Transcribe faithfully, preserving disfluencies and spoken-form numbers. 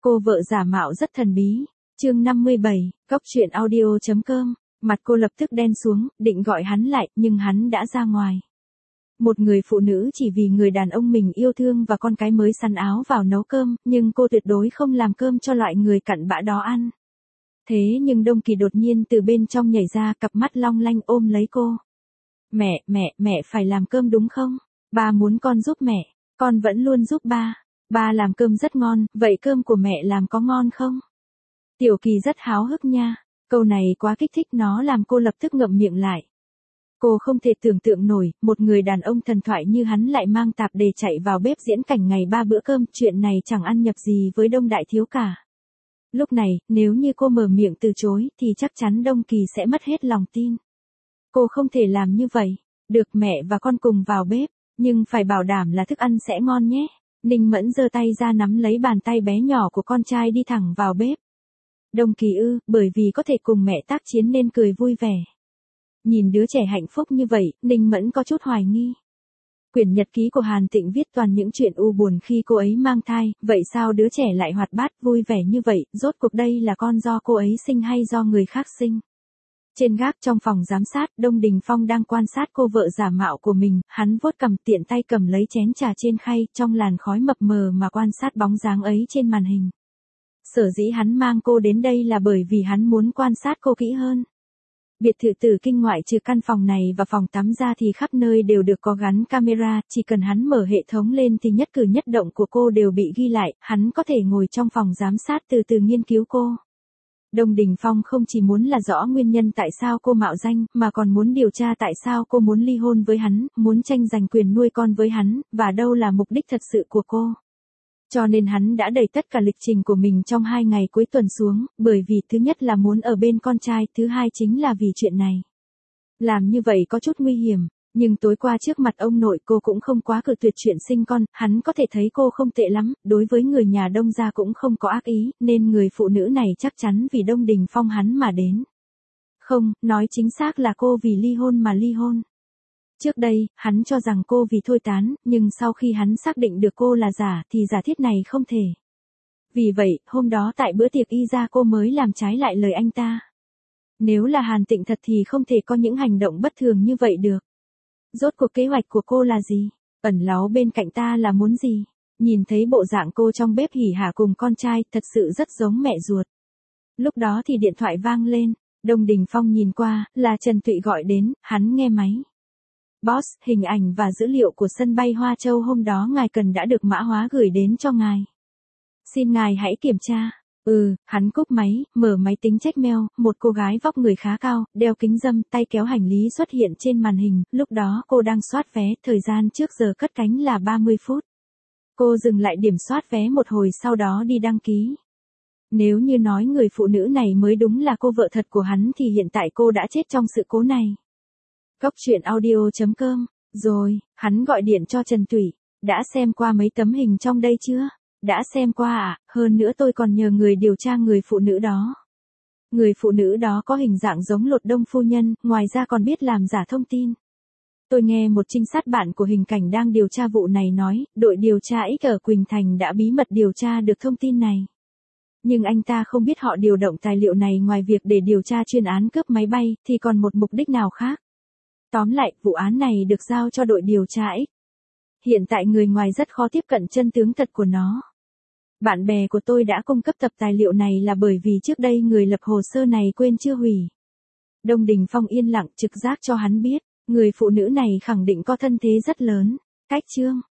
Cô vợ giả mạo rất thần bí. Chương năm mươi bảy, Cóc truyện audio chấm com. Mặt cô lập tức đen xuống, định gọi hắn lại, nhưng hắn đã ra ngoài. Một người phụ nữ chỉ vì người đàn ông mình yêu thương và con cái mới sắn áo vào nấu cơm, nhưng cô tuyệt đối không làm cơm cho loại người cặn bã đó ăn. Thế nhưng Đông Kỳ đột nhiên từ bên trong nhảy ra, cặp mắt long lanh ôm lấy cô. Mẹ, mẹ, mẹ phải làm cơm đúng không? Ba muốn con giúp mẹ, con vẫn luôn giúp ba. Ba làm cơm rất ngon, vậy cơm của mẹ làm có ngon không? Tiểu Kỳ rất háo hức nha, câu này quá kích thích nó làm cô lập tức ngậm miệng lại. Cô không thể tưởng tượng nổi, một người đàn ông thần thoại như hắn lại mang tạp đề chạy vào bếp diễn cảnh ngày ba bữa cơm, chuyện này chẳng ăn nhập gì với Đông đại thiếu cả. Lúc này, nếu như cô mở miệng từ chối, thì chắc chắn Đông Kỳ sẽ mất hết lòng tin. Cô không thể làm như vậy. Được, mẹ và con cùng vào bếp, nhưng phải bảo đảm là thức ăn sẽ ngon nhé. Ninh Mẫn giơ tay ra nắm lấy bàn tay bé nhỏ của con trai đi thẳng vào bếp. Đông Kỳ ư, bởi vì có thể cùng mẹ tác chiến nên cười vui vẻ. Nhìn đứa trẻ hạnh phúc như vậy, Ninh Mẫn có chút hoài nghi. Quyển nhật ký của Hàn Tịnh viết toàn những chuyện u buồn khi cô ấy mang thai, vậy sao đứa trẻ lại hoạt bát vui vẻ như vậy, rốt cuộc đây là con do cô ấy sinh hay do người khác sinh? Trên gác trong phòng giám sát, Đông Đình Phong đang quan sát cô vợ giả mạo của mình, hắn vuốt cằm tiện tay cầm lấy chén trà trên khay, trong làn khói mập mờ mà quan sát bóng dáng ấy trên màn hình. Sở dĩ hắn mang cô đến đây là bởi vì hắn muốn quan sát cô kỹ hơn. Biệt thự Tử Kinh ngoại trừ căn phòng này và phòng tắm ra thì khắp nơi đều được có gắn camera, chỉ cần hắn mở hệ thống lên thì nhất cử nhất động của cô đều bị ghi lại, hắn có thể ngồi trong phòng giám sát từ từ nghiên cứu cô. Đông Đình Phong không chỉ muốn là rõ nguyên nhân tại sao cô mạo danh, mà còn muốn điều tra tại sao cô muốn ly hôn với hắn, muốn tranh giành quyền nuôi con với hắn, và đâu là mục đích thật sự của cô. Cho nên hắn đã đẩy tất cả lịch trình của mình trong hai ngày cuối tuần xuống, bởi vì thứ nhất là muốn ở bên con trai, thứ hai chính là vì chuyện này. Làm như vậy có chút nguy hiểm, nhưng tối qua trước mặt ông nội cô cũng không quá cự tuyệt chuyện sinh con, hắn có thể thấy cô không tệ lắm, đối với người nhà Đông gia cũng không có ác ý, nên người phụ nữ này chắc chắn vì Đông Đình Phong hắn mà đến. Không, nói chính xác là cô vì ly hôn mà ly hôn. Trước đây, hắn cho rằng cô vì thôi tán, nhưng sau khi hắn xác định được cô là giả thì giả thiết này không thể. Vì vậy, hôm đó tại bữa tiệc y ra cô mới làm trái lại lời anh ta. Nếu là Hàn Tịnh thật thì không thể có những hành động bất thường như vậy được. Rốt cuộc kế hoạch của cô là gì? Ẩn láu bên cạnh ta là muốn gì? Nhìn thấy bộ dạng cô trong bếp hỉ hả cùng con trai thật sự rất giống mẹ ruột. Lúc đó thì điện thoại vang lên, Đông Đình Phong nhìn qua, là Trần Tụy gọi đến, hắn nghe máy. Boss, hình ảnh và dữ liệu của sân bay Hoa Châu hôm đó ngài cần đã được mã hóa gửi đến cho ngài. Xin ngài hãy kiểm tra. Ừ, hắn cúp máy, mở máy tính check mail, một cô gái vóc người khá cao, đeo kính râm, tay kéo hành lý xuất hiện trên màn hình, lúc đó cô đang soát vé, thời gian trước giờ cất cánh là ba mươi phút. Cô dừng lại điểm soát vé một hồi sau đó đi đăng ký. Nếu như nói người phụ nữ này mới đúng là cô vợ thật của hắn thì hiện tại cô đã chết trong sự cố này. Cóc truyện audio chấm com, rồi, hắn gọi điện cho Trần Tụy, đã xem qua mấy tấm hình trong đây chưa? Đã xem qua à, hơn nữa tôi còn nhờ người điều tra người phụ nữ đó. Người phụ nữ đó có hình dạng giống Lột Đông phu nhân, ngoài ra còn biết làm giả thông tin. Tôi nghe một trinh sát bạn của hình cảnh đang điều tra vụ này nói, đội điều tra X ở Quỳnh Thành đã bí mật điều tra được thông tin này. Nhưng anh ta không biết họ điều động tài liệu này ngoài việc để điều tra chuyên án cướp máy bay, thì còn một mục đích nào khác. Tóm lại, vụ án này được giao cho đội điều tra X. Hiện tại người ngoài rất khó tiếp cận chân tướng thật của nó. Bạn bè của tôi đã cung cấp tập tài liệu này là bởi vì trước đây người lập hồ sơ này quên chưa hủy. Đông Đình Phong yên lặng trực giác cho hắn biết, người phụ nữ này khẳng định có thân thế rất lớn. Cách chương